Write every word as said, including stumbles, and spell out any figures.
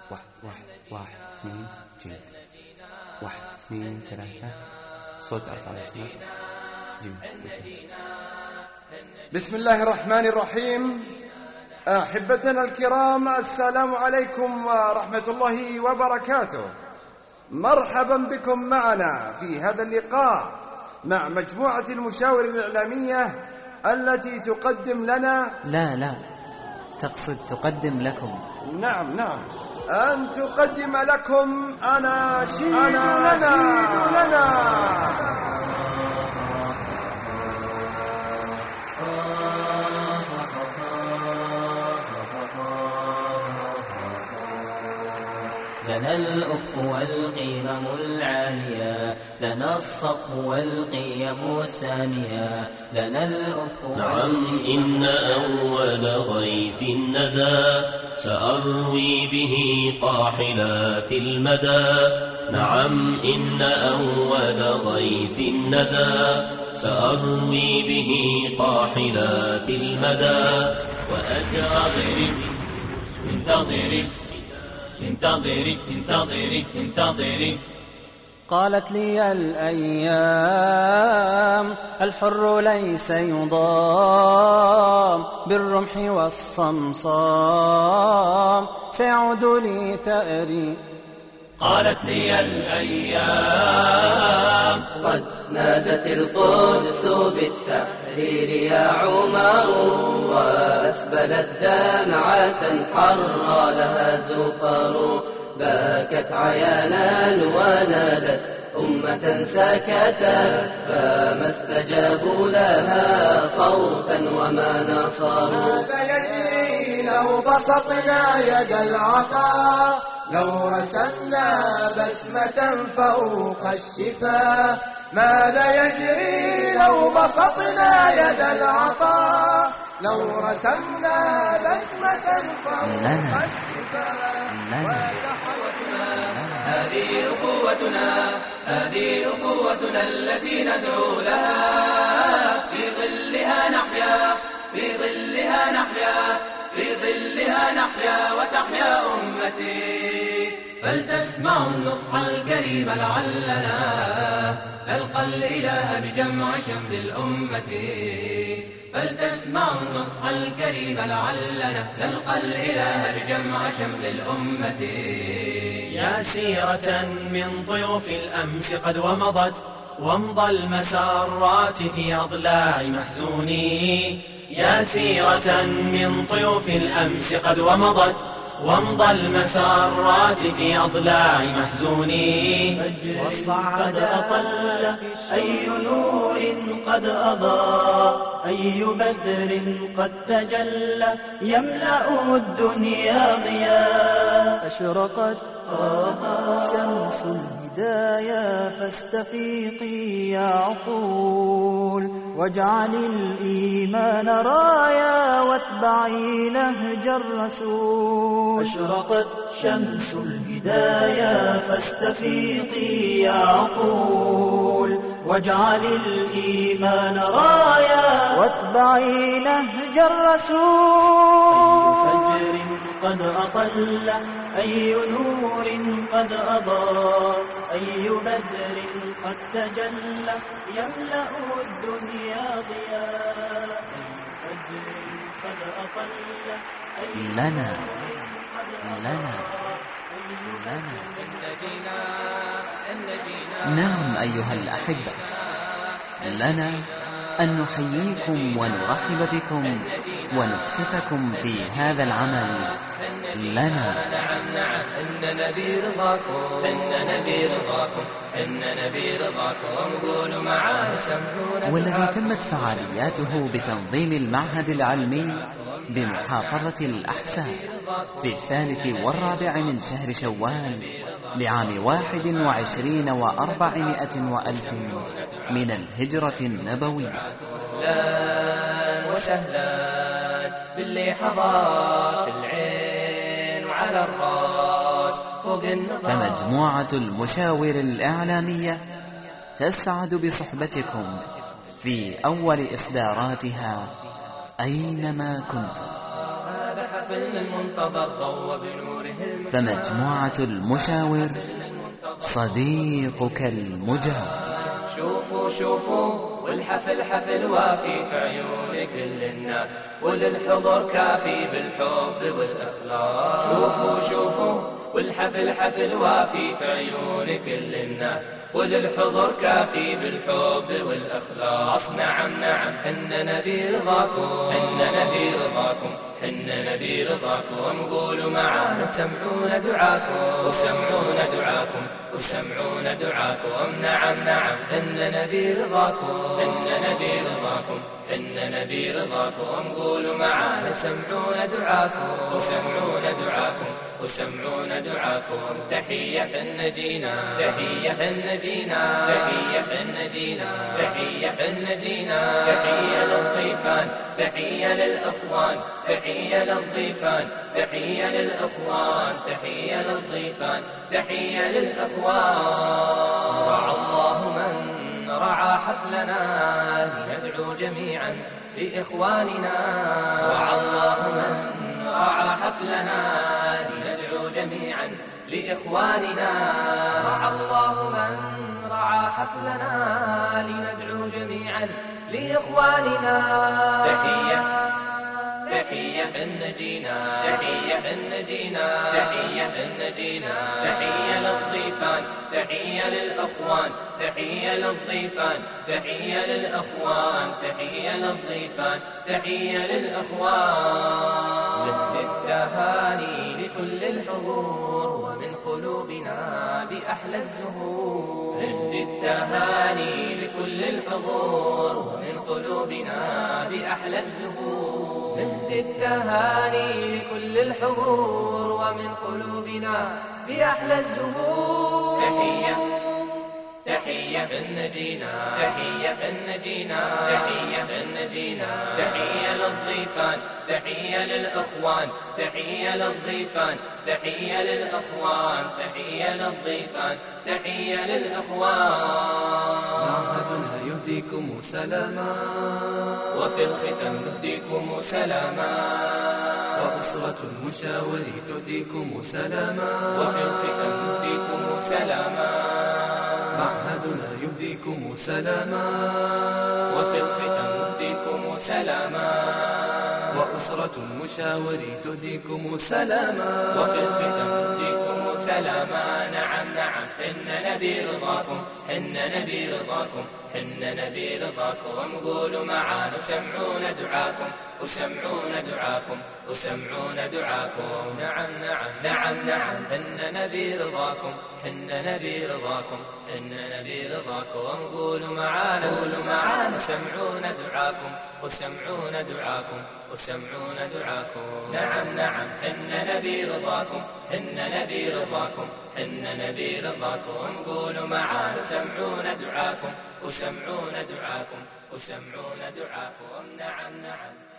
واحد واحد واحد اثنين جيد. واحد اثنين ثلاثة. صوت أرفع لو سمحت. جيد. بسم الله الرحمن الرحيم. أحبتنا الكرام، السلام عليكم ورحمة الله وبركاته. مرحبا بكم معنا في هذا اللقاء مع مجموعة المشاور الإعلامية التي تقدم لنا لا لا تقصد تقدم لكم. نعم نعم أن تقدم لكم أناشيد لنا, لنا. لنا الأفق والقمم العالية، لنا الصفو والقيم السامية، لنا الأفق. نعم إن أول غيث الندى سأروي به قاحلات المدى. نعم إن أول غيث الندى سأروي به قاحلات المدى. وأجعل انتظري انتظري انتظري انتظري. قالت لي الأيام الحر ليس يضام بالرمح والصمصام سيعود لي ثأري. قالت لي الأيام قد نادت القدس بالتحرير يا عمر، وأسبلت دمعة حر لها زفر. بكت عيانا ونادت أمة سكتت، فما استجابوا لها صوتا وما نصروا. ماذا يجري لو بسطنا يد العطاء، لو رسمنا بسمة فوق الشفا. ماذا يجري لو بسطنا يد العطاء، لو رسمنا بسمة فوق الشفا. هذه أخوتنا هذه أخوتنا التي ندعو لها، في ظلها نحيا في ظلها نحيا في ظلها نحيا وتحيا أمتي. فلتسمعوا النصح الكريم لعلنا نلقى الإله بجمع شمل الأمة. فلتسمعوا النصح الكريم لعلنا نلقى الإله بجمع شمل الأمة. يا سيرة من طيوف الأمس قد ومضت، وامضى المسارات في أضلاع محزوني. يا سيرة من طيوف الأمس قد ومضت، وامضى المسارات في أضلاع محزوني. والصعد أطل أي نور قد أضاء، أي بدر قد تجلى يملأ الدنيا ضياء. أشرقت شمس الهدايا فاستفيقي يا عقول، واجعل الإيمان رايا واتبعي نهج الرسول. أشرقت شمس الهدايا فاستفيقي يا عقول، واجعل الإيمان رايا واتبعي نهج الرسول. فجر قد أطل أي نور قد أضاء، أي بدر قد تجلى يملأ الدنيا ضياء. فجر قد أطل أي لنا لنا لنا نعم أيها الأحبة، لنا أن نحييكم ونرحب بكم ونتحفكم في هذا العمل. لنا نعم نعم إن نبي رضاكم إن نبي رضاكم إن نبي رضاكم نقول معاه سمعونا. والذي تمت فعالياته بتنظيم المعهد العلمي بمحافظة الأحساء في الثالث والرابع من شهر شوال لعام واحد وعشرين وأربعمائة وألف من الهجرة النبوية. أهلا وسهلا باللي حضر في العين وعلى الراس فوق النظام. فمجموعة المشاور الإعلامية تسعد بصحبتكم في أول إصداراتها أينما كنتم. حفلنا المنتظر ضوى بنوره المنار. فمجموعة المشاور صديقك المجاور. شوفوا شوفوا والحفل حفل وافي في عيون كل الناس، وللحضور كافي بالحب والإخلاص. شوفوا شوفوا والحفل حفل وافي في عيون كل الناس، وللحضور كافي بالحب والإخلاص. نعم نعم حنا نبي رضاكم، حنا نبي رضاكم، حنا نبي رضاكم. قولوا معانا وسمعونا دعاكم، وسمعونا دعاكم، وسمعونا دعاكم. نعم نعم حنا نبي رضاكم، حنا نبي رضاكم، حنا نبي رضاكم. قولوا معانا وسمعونا دعاكم، وسمعونا دعاكم، وسمعونا دعاكم. تحية حنا جينا، تحية حنا جينا، تحية حنا جينا، تحية حنا جينا. تحية للضيفان، تحية للأخوان، تحية للضيفان، تحية للأخوان، تحية للضيفان، تحية للأخوان. رعى الله من رعى حفلنا لندعو جميعا لإخواننا. رعى الله من رعى حفلنا لندعو جميعا لإخواننا. رعى الله من رعى حفلنا لندعو جميعا لإخواننا. تحية تحية حنا جينا، تحية حنا جينا، تحية حنا جينا. تحية للضيفان، تحية للأخوان، تحية للضيفان، تحية للأخوان، تحية للضيفان، تحية للأخوان. نهدي التهاني لكل الحضور ومن قلوبنا بأحلى الزهور. نهدي التهاني لكل الحضور ومن قلوبنا بأحلى الزهور. نهدي التهاني لكل الحضور ومن قلوبنا بأحلى الزهور. تحية تحية حنا جينا، تحية حنا جينا، تحية حنا جينا. تحية للضيفان، تحية للأخوان، تحية للضيفان، تحية للأخوان، تحية للضيفان، تحية للأخوان. معهدنا يهديكم سلاما، وفي الختم نهديكم سلاما. وأسرة المشاور تهديكم سلاما، وفي الختم نهديكم سلاما. معهدنا يهديكم سلاما، وفي الختم نهديكم سلاما. وأسرة المشاور تهديكم سلاما، وفي الختم نهديكم سلاما. نعم نعم حنا نبي رضاكم، حنا نبي رضاكم، حنا نبي رضاكم. قولوا معانا وسمعونا دعاكم، وسمعونا دعاكم، وسمعونا دعاكم. نعم نعم نعم نعم حنا نبي رضاكم، حنا نبي رضاكم، حنا نبي رضاكم. قولوا معانا، قولوا معانا وسمعونا دعاكم، وسمعونا دعاكم، وسمعونا دعاكم. نعم نعم حنا نبي رضاكم، حنا نبي رضاكم، حنا نبي رضاكم. قولوا معانا وسمعونا دعاكم، وسمعونا دعاكم، وسمعونا دعاكم. نعم نعم